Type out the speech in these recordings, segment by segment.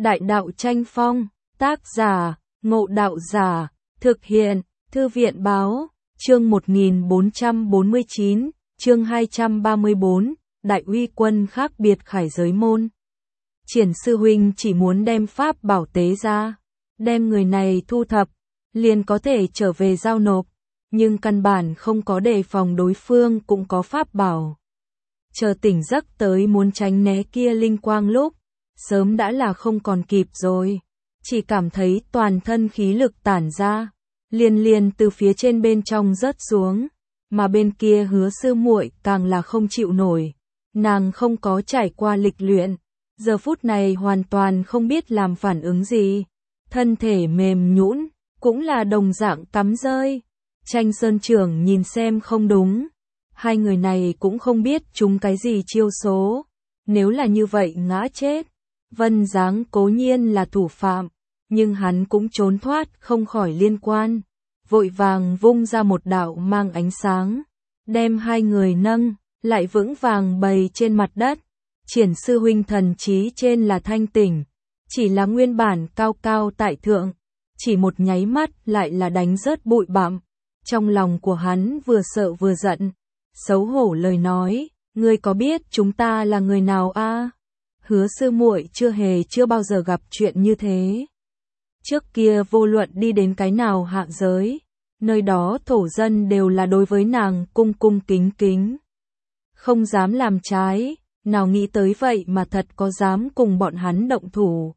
Đại đạo tranh phong, tác giả, Ngộ Đạo Giả, thực hiện, Thư viện báo, chương 1449, chương 234, Đại uy quân khác biệt khải giới môn. Triển sư huynh chỉ muốn đem pháp bảo tế ra, đem người này thu thập, liền có thể trở về giao nộp, nhưng căn bản không có đề phòng đối phương cũng có pháp bảo. Chờ tỉnh giấc tới muốn tránh né kia linh quang lúc, sớm đã là không còn kịp rồi, chỉ cảm thấy toàn thân khí lực tản ra, liền từ phía trên bên trong rớt xuống, mà bên kia Hứa sư muội càng là không chịu nổi, nàng không có trải qua lịch luyện, giờ phút này hoàn toàn không biết làm phản ứng gì, thân thể mềm nhũn, cũng là đồng dạng cắm rơi. Tranh Sơn trưởng nhìn xem không đúng, hai người này cũng không biết chúng cái gì chiêu số, nếu là như vậy ngã chết. Vân Giáng cố nhiên là thủ phạm, nhưng hắn cũng trốn thoát không khỏi liên quan, vội vàng vung ra một đạo mang ánh sáng, đem hai người nâng, lại vững vàng bày trên mặt đất. Triển sư huynh thần trí trên là thanh tỉnh, chỉ là nguyên bản cao cao tại thượng, chỉ một nháy mắt lại là đánh rớt bụi bặm. Trong lòng của hắn vừa sợ vừa giận, xấu hổ lời nói, ngươi có biết chúng ta là người nào a? Hứa sư muội chưa bao giờ gặp chuyện như thế. Trước kia vô luận đi đến cái nào hạ giới, nơi đó thổ dân đều là đối với nàng cung cung kính kính, không dám làm trái, nào nghĩ tới vậy mà thật có dám cùng bọn hắn động thủ.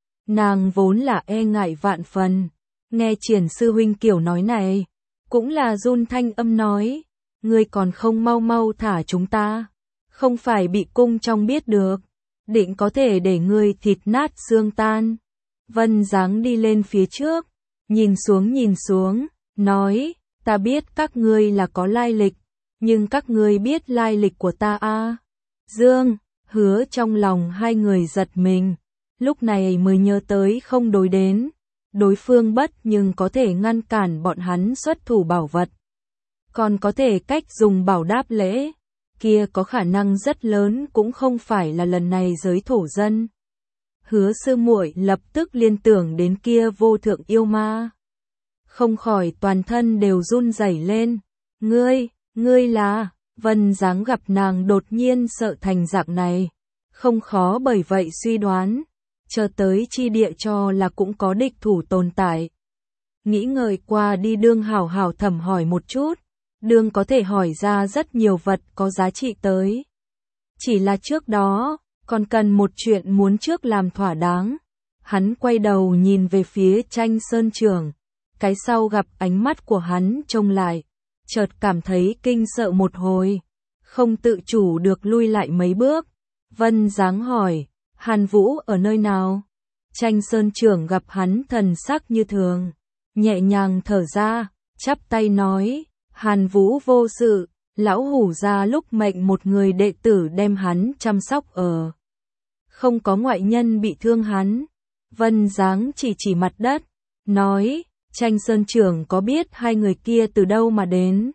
Nàng vốn là e ngại vạn phần, nghe Triển sư huynh kiểu nói này, cũng là run thanh âm nói, ngươi còn không mau mau thả chúng ta, không phải bị cung trong biết được, định có thể để ngươi thịt nát xương tan. Vân Giáng đi lên phía trước, nhìn xuống, nói, ta biết các ngươi là có lai lịch, nhưng các ngươi biết lai lịch của ta a? Dương, Hứa trong lòng hai người giật mình, lúc này mới nhớ tới không đối đến. Đối phương bất nhưng có thể ngăn cản bọn hắn xuất thủ bảo vật, còn có thể cách dùng bảo đáp lễ, kia có khả năng rất lớn cũng không phải là lần này giới thổ dân. Hứa sư muội lập tức liên tưởng đến kia vô thượng yêu ma, không khỏi toàn thân đều run rẩy lên. Ngươi là? Vân Giáng gặp nàng đột nhiên sợ thành dạng này, không khó bởi vậy suy đoán. Chờ tới chi địa cho là cũng có địch thủ tồn tại. Nghĩ ngợi qua đi đương hảo thẩm hỏi một chút, đương có thể hỏi ra rất nhiều vật có giá trị tới. Chỉ là trước đó, còn cần một chuyện muốn trước làm thỏa đáng. Hắn quay đầu nhìn về phía Tranh Sơn trưởng, cái sau gặp ánh mắt của hắn trông lại, chợt cảm thấy kinh sợ một hồi, không tự chủ được lui lại mấy bước. Vân Giáng hỏi, Hàn Vũ ở nơi nào? Tranh Sơn trưởng gặp hắn thần sắc như thường, nhẹ nhàng thở ra, chắp tay nói, Hàn Vũ vô sự, lão hủ ra lúc mệnh một người đệ tử đem hắn chăm sóc ở. Không có ngoại nhân bị thương hắn. Vân Giáng chỉ mặt đất, nói, Tranh Sơn trưởng có biết hai người kia từ đâu mà đến?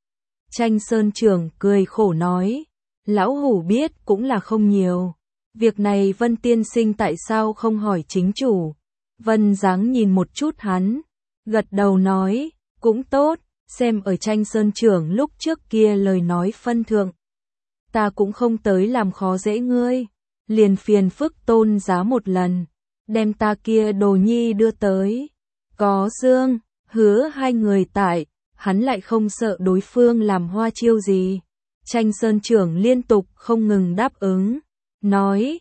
Tranh Sơn trưởng cười khổ nói, lão hủ biết cũng là không nhiều. Việc này Vân tiên sinh tại sao không hỏi chính chủ? Vân Giáng nhìn một chút hắn, gật đầu nói, cũng tốt, xem ở Tranh Sơn trưởng lúc trước kia lời nói phân thượng. Ta cũng không tới làm khó dễ ngươi, liền phiền phức tôn giá một lần, đem ta kia đồ nhi đưa tới. Có Dương, Hứa hai người tại, hắn lại không sợ đối phương làm hoa chiêu gì. Tranh Sơn trưởng liên tục không ngừng đáp ứng, nói,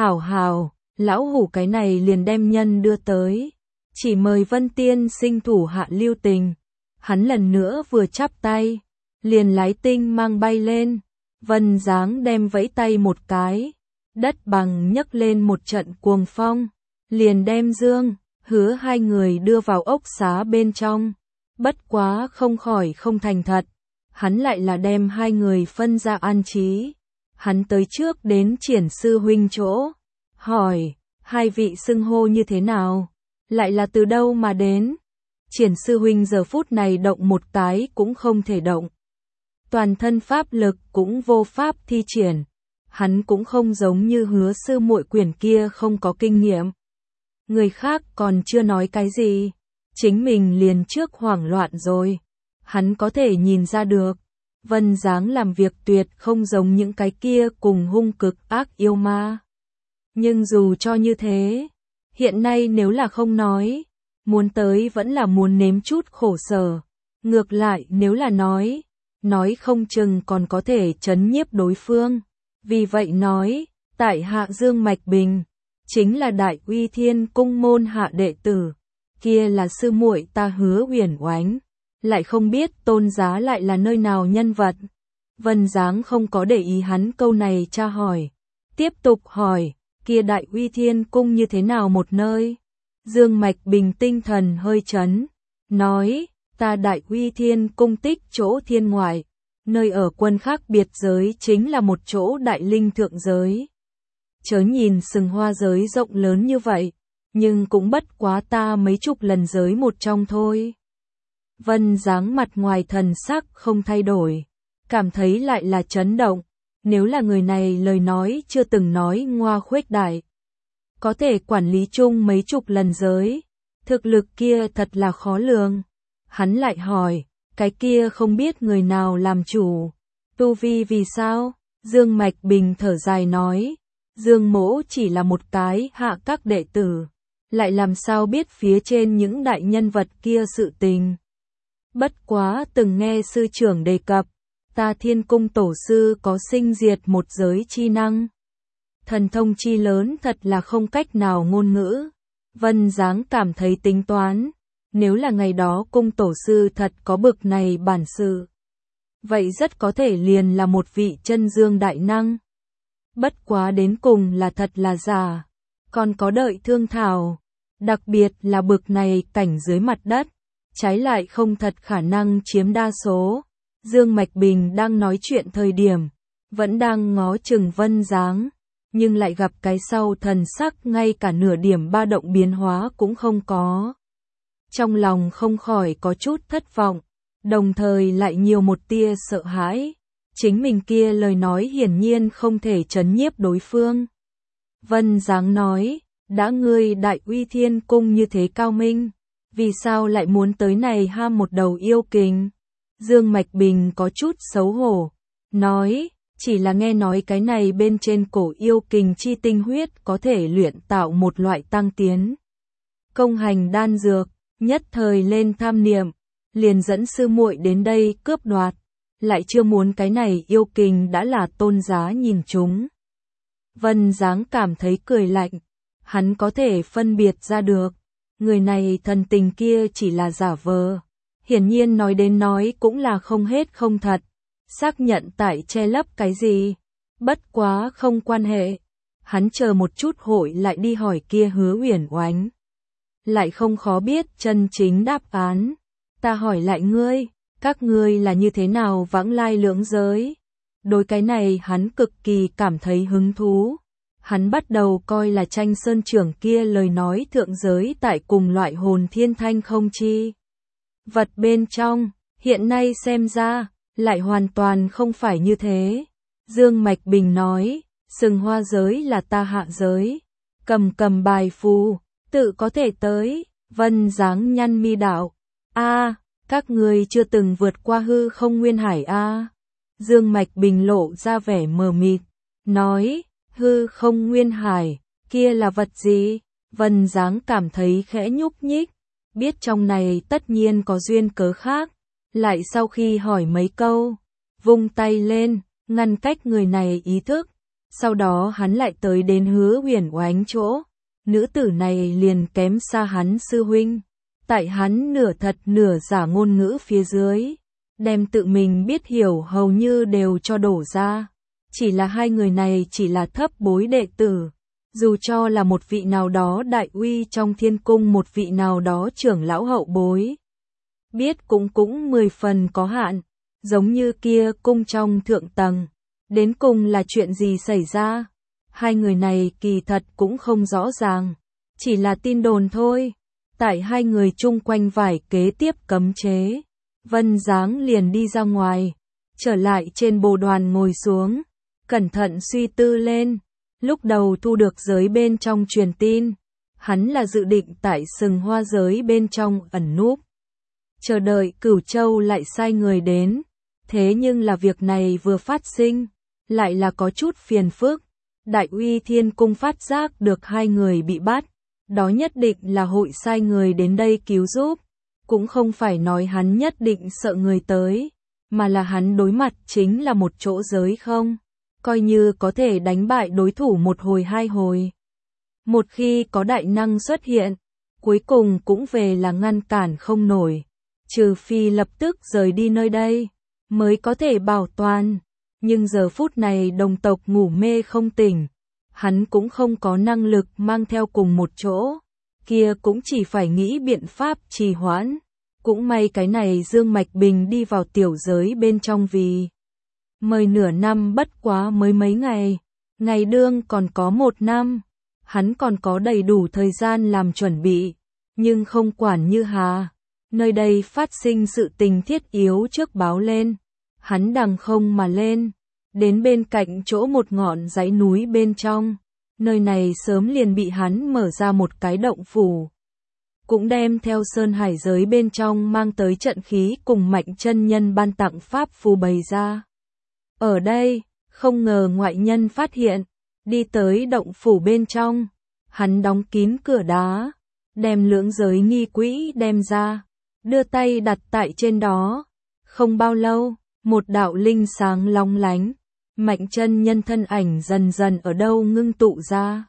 hảo, lão hủ cái này liền đem nhân đưa tới, chỉ mời Vân tiên sinh thủ hạ lưu tình. Hắn lần nữa vừa chắp tay, liền lái tinh mang bay lên. Vân Giáng đem vẫy tay một cái, đất bằng nhấc lên một trận cuồng phong, liền đem Dương, Hứa hai người đưa vào ốc xá bên trong. Bất quá không khỏi không thành thật, hắn lại là đem hai người phân ra an trí. Hắn tới trước đến Triển sư huynh chỗ, hỏi, hai vị xưng hô như thế nào, lại là từ đâu mà đến? Triển sư huynh giờ phút này động một cái cũng không thể động, toàn thân pháp lực cũng vô pháp thi triển. Hắn cũng không giống như Hứa sư muội quyển kia không có kinh nghiệm, Người khác còn chưa nói cái gì, chính mình liền trước hoảng loạn rồi. Hắn có thể nhìn ra được, Vân dáng làm việc tuyệt không giống những cái kia cùng hung cực ác yêu ma. Nhưng dù cho như thế, hiện nay nếu là không nói, muốn tới vẫn là muốn nếm chút khổ sở. Ngược lại nếu là nói không chừng còn có thể trấn nhiếp đối phương. Vì vậy nói, tại hạ Dương Mạch Bình, chính là Đại Uy Thiên Cung môn hạ đệ tử, kia là sư muội ta Hứa Uyển Oánh, lại không biết Tôn giá lại là nơi nào nhân vật. Vân dáng không có để ý hắn câu này tra hỏi, tiếp tục hỏi, kia Đại Uy Thiên Cung như thế nào một nơi? Dương Mạch Bình tinh thần hơi chấn, nói, ta Đại Uy Thiên Cung tích chỗ thiên ngoại, nơi ở quân khác biệt giới chính là một chỗ đại linh thượng giới. Chớ nhìn Sừng Hoa giới rộng lớn như vậy, nhưng cũng bất quá ta mấy chục lần giới một trong thôi. Vân dáng mặt ngoài thần sắc không thay đổi, cảm thấy lại là chấn động, nếu là người này lời nói chưa từng nói ngoa khuếch đại, có thể quản lý chung mấy chục lần giới, thực lực kia thật là khó lường. Hắn lại hỏi, cái kia không biết người nào làm chủ, tu vi vì sao? Dương Mạch Bình thở dài nói, Dương mỗ chỉ là một cái hạ các đệ tử, lại làm sao biết phía trên những đại nhân vật kia sự tình. Bất quá từng nghe sư trưởng đề cập, ta Thiên Cung tổ sư có sinh diệt một giới chi năng. Thần thông chi lớn thật là không cách nào ngôn ngữ. Vân dáng cảm thấy tính toán, nếu là ngày đó cung tổ sư thật có bực này bản sự, vậy rất có thể liền là một vị chân dương đại năng. Bất quá đến cùng là thật là giả, còn có đợi thương thảo, đặc biệt là bực này cảnh dưới mặt đất, trái lại không thật khả năng chiếm đa số. Dương Mạch Bình đang nói chuyện thời điểm, vẫn đang ngó chừng Vân dáng, nhưng lại gặp cái sau thần sắc ngay cả nửa điểm ba động biến hóa cũng không có. Trong lòng không khỏi có chút thất vọng, đồng thời lại nhiều một tia sợ hãi. Chính mình kia lời nói hiển nhiên không thể trấn nhiếp đối phương. Vân dáng nói, đã ngươi Đại Uy Thiên Cung như thế cao minh, vì sao lại muốn tới này ham một đầu yêu kình? Dương Mạch Bình có chút xấu hổ, nói, chỉ là nghe nói cái này bên trên cổ yêu kình chi tinh huyết có thể luyện tạo một loại tăng tiến công hành đan dược, nhất thời lên tham niệm, liền dẫn sư muội đến đây cướp đoạt, lại chưa muốn cái này yêu kình đã là Tôn giá nhìn chúng. Vân dáng cảm thấy cười lạnh, hắn có thể phân biệt ra được, người này thần tình kia chỉ là giả vờ, hiển nhiên nói đến nói cũng là không hết không thật, xác nhận tại che lấp cái gì, bất quá không quan hệ, hắn chờ một chút hội lại đi hỏi kia Hứa Uyển Oánh. Lại không khó biết chân chính đáp án, ta hỏi lại ngươi, các ngươi là như thế nào vãng lai lưỡng giới? Đối cái này hắn cực kỳ cảm thấy hứng thú. Hắn bắt đầu coi là Tranh Sơn trưởng kia lời nói thượng giới tại cùng loại hồn thiên thanh không chi vật bên trong, hiện nay xem ra, lại hoàn toàn không phải như thế. Dương Mạch Bình nói, Sừng Hoa giới là ta hạ giới, cầm bài phù, tự có thể tới. Vân dáng nhăn mi đạo, các ngươi chưa từng vượt qua hư không nguyên hải a? Dương Mạch Bình lộ ra vẻ mờ mịt, nói, hư không nguyên hải, kia là vật gì? Vân dáng cảm thấy khẽ nhúc nhích, biết trong này tất nhiên có duyên cớ khác, lại sau khi hỏi mấy câu, vung tay lên, ngăn cách người này ý thức, sau đó hắn lại tới đến Hứa Uyển Oánh chỗ, nữ tử này liền kém xa hắn sư huynh, tại hắn nửa thật nửa giả ngôn ngữ phía dưới, đem tự mình biết hiểu hầu như đều cho đổ ra, chỉ là hai người này chỉ là thấp bối đệ tử. Dù cho là một vị nào đó đại uy trong thiên cung, một vị nào đó trưởng lão hậu bối, biết cũng 10 phần có hạn, giống như kia cung trong thượng tầng, đến cùng là chuyện gì xảy ra, hai người này kỳ thật cũng không rõ ràng, chỉ là tin đồn thôi. Tại hai người chung quanh vải kế tiếp cấm chế, Vân dáng liền đi ra ngoài, trở lại trên bồ đoàn ngồi xuống, cẩn thận suy tư lên. Lúc đầu thu được giới bên trong truyền tin, hắn là dự định tại Sừng Hoa giới bên trong ẩn núp. Chờ đợi Cửu Châu lại sai người đến. Thế nhưng là việc này vừa phát sinh, lại là có chút phiền phức. Đại Uy Thiên Cung phát giác được hai người bị bắt, đó nhất định là hội sai người đến đây cứu giúp. Cũng không phải nói hắn nhất định sợ người tới, mà là hắn đối mặt chính là một chỗ giới không. Coi như có thể đánh bại đối thủ một hồi hai hồi. Một khi có đại năng xuất hiện, cuối cùng cũng về là ngăn cản không nổi. Trừ phi lập tức rời đi nơi đây, mới có thể bảo toàn. Nhưng giờ phút này đồng tộc ngủ mê không tỉnh, hắn cũng không có năng lực mang theo cùng một chỗ, kia cũng chỉ phải nghĩ biện pháp trì hoãn. Cũng may cái này Dương Mạch Bình đi vào tiểu giới bên trong vì mời nửa năm bất quá mới mấy ngày, ngày đương còn có 1 năm, hắn còn có đầy đủ thời gian làm chuẩn bị, nhưng không quản như hà. Nơi đây phát sinh sự tình thiết yếu trước báo lên, hắn đằng không mà lên, đến bên cạnh chỗ một ngọn dãy núi bên trong, nơi này sớm liền bị hắn mở ra một cái động phủ. Cũng đem theo Sơn Hải giới bên trong mang tới trận khí cùng Mạnh Chân Nhân ban tặng pháp phù bày ra. Ở đây, không ngờ ngoại nhân phát hiện, đi tới động phủ bên trong, hắn đóng kín cửa đá, đem lưỡng giới nghi quỹ đem ra, đưa tay đặt tại trên đó. Không bao lâu, một đạo linh sáng long lánh, Mạnh Chân Nhân thân ảnh dần dần ở đâu ngưng tụ ra.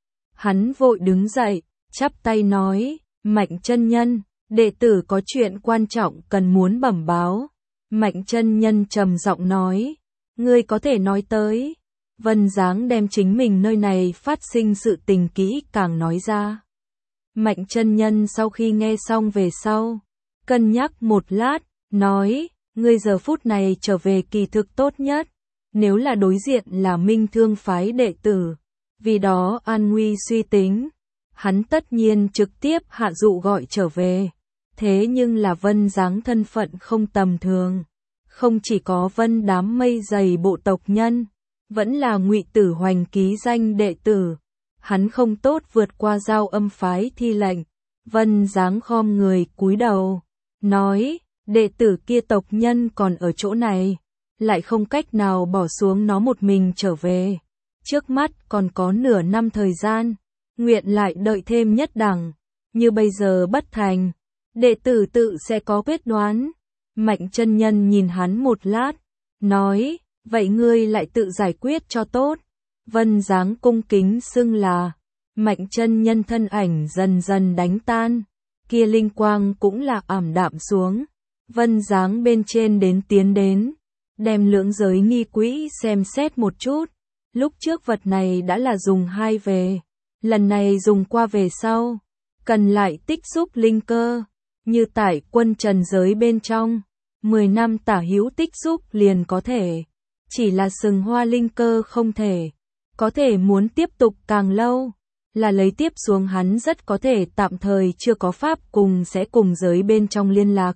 Hắn vội đứng dậy, chắp tay nói, Mạnh Chân Nhân, đệ tử có chuyện quan trọng cần muốn bẩm báo. Mạnh Chân Nhân trầm giọng nói, ngươi có thể nói tới. Vân Giáng đem chính mình nơi này phát sinh sự tình kỹ càng nói ra. Mạnh Chân Nhân sau khi nghe xong về sau, cân nhắc một lát, nói, ngươi giờ phút này trở về kỳ thực tốt nhất. Nếu là đối diện là Minh Thương phái đệ tử, vì đó an nguy suy tính, hắn tất nhiên trực tiếp hạ dụ gọi trở về. Thế nhưng là Vân Giáng thân phận không tầm thường, không chỉ có Vân đám mây dày bộ tộc nhân, vẫn là Ngụy Tử Hoành ký danh đệ tử. Hắn không tốt vượt qua Giao Âm phái thi lệnh. Vân Giáng khom người cúi đầu, nói, đệ tử kia tộc nhân còn ở chỗ này, lại không cách nào bỏ xuống nó một mình trở về. Trước mắt còn có nửa năm thời gian, nguyện lại đợi thêm nhất đẳng, như bây giờ bất thành, đệ tử tự sẽ có quyết đoán. Mạnh Chân Nhân nhìn hắn một lát, nói, vậy ngươi lại tự giải quyết cho tốt. Vân Giáng cung kính xưng là. Mạnh Chân Nhân thân ảnh dần dần đánh tan, kia linh quang cũng là ảm đạm xuống. Vân Giáng bên trên tiến đến, đem lưỡng giới nghi quỹ xem xét một chút. Lúc trước vật này đã là dùng hai về, lần này dùng qua về sau, cần lại tích xúc linh cơ, như tại quân trần giới bên trong, 10 năm tả hữu tích xúc liền có thể, chỉ là Sừng Hoa linh cơ không thể, có thể muốn tiếp tục càng lâu, là lấy tiếp xuống hắn rất có thể tạm thời chưa có pháp cùng sẽ cùng giới bên trong liên lạc.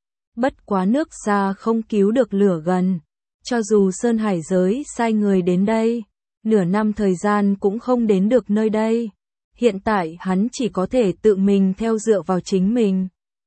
Bất quá nước xa không cứu được lửa gần, cho dù Sơn Hải giới sai người đến đây, nửa năm thời gian cũng không đến được nơi đây. Hiện tại hắn chỉ có thể tự mình theo dựa vào chính mình.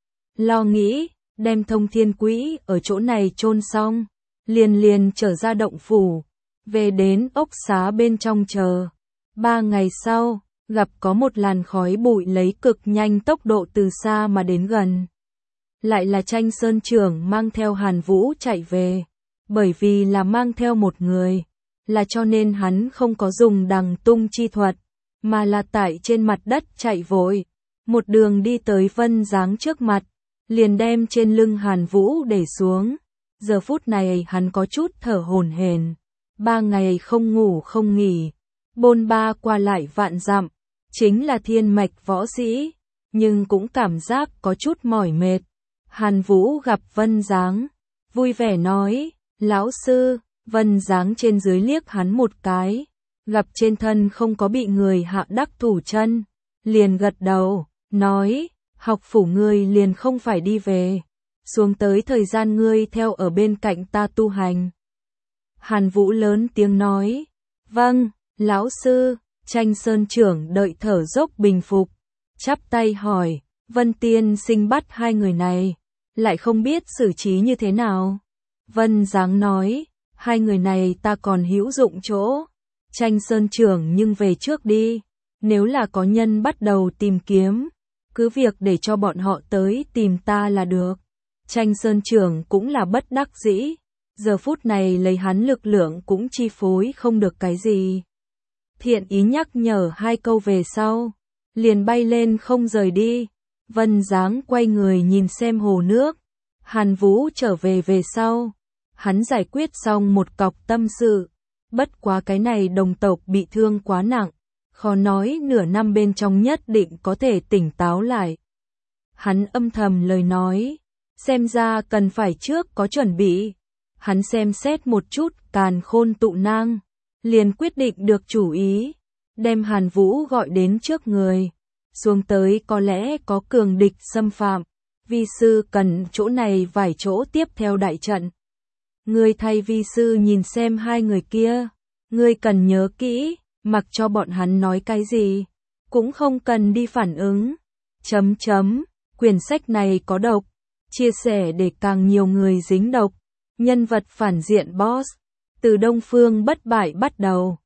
Lo nghĩ, đem thông thiên quỹ ở chỗ này chôn xong, liền trở ra động phủ, về đến ốc xá bên trong chờ. 3 ngày sau, gặp có một làn khói bụi lấy cực nhanh tốc độ từ xa mà đến gần. Lại là Tranh Sơn trưởng mang theo Hàn Vũ chạy về, bởi vì là mang theo một người, là cho nên hắn không có dùng đằng tung chi thuật, mà là tại trên mặt đất chạy vội, một đường đi tới Vân Giáng trước mặt, liền đem trên lưng Hàn Vũ để xuống. Giờ phút này hắn có chút thở hổn hển, 3 ngày không ngủ không nghỉ, bôn ba qua lại vạn dặm, chính là thiên mạch võ sĩ, nhưng cũng cảm giác có chút mỏi mệt. Hàn Vũ gặp Vân Giáng, vui vẻ nói, lão sư. Vân Giáng trên dưới liếc hắn một cái, gặp trên thân không có bị người hạ đắc thủ chân, liền gật đầu, nói, học phủ ngươi liền không phải đi về, xuống tới thời gian ngươi theo ở bên cạnh ta tu hành. Hàn Vũ lớn tiếng nói, vâng, lão sư. Tranh Sơn trưởng đợi thở dốc bình phục, chắp tay hỏi, Vân tiên sinh bắt hai người này, lại không biết xử trí như thế nào. Vân Giáng nói, hai người này ta còn hữu dụng chỗ. Tranh Sơn trưởng nhưng về trước đi, nếu là có nhân bắt đầu tìm kiếm, cứ việc để cho bọn họ tới tìm ta là được. Tranh Sơn trưởng cũng là bất đắc dĩ, giờ phút này lấy hắn lực lượng cũng chi phối không được cái gì. Thiện ý nhắc nhở hai câu về sau, liền bay lên không rời đi. Vân Giáng quay người nhìn xem hồ nước, Hàn Vũ trở về sau, hắn giải quyết xong một cọc tâm sự, bất quá cái này đồng tộc bị thương quá nặng, khó nói nửa năm bên trong nhất định có thể tỉnh táo lại. Hắn âm thầm lời nói, xem ra cần phải trước có chuẩn bị. Hắn xem xét một chút Càn Khôn tụ nang, liền quyết định được chủ ý, đem Hàn Vũ gọi đến trước người. Xuống tới có lẽ có cường địch xâm phạm, vi sư cần chỗ này vài chỗ tiếp theo đại trận. Ngươi thay vi sư nhìn xem hai người kia, ngươi cần nhớ kỹ, mặc cho bọn hắn nói cái gì, cũng không cần đi phản ứng. Quyển sách này có độc, chia sẻ để càng nhiều người dính độc. Nhân vật phản diện boss, từ Đông Phương bất bại bắt đầu.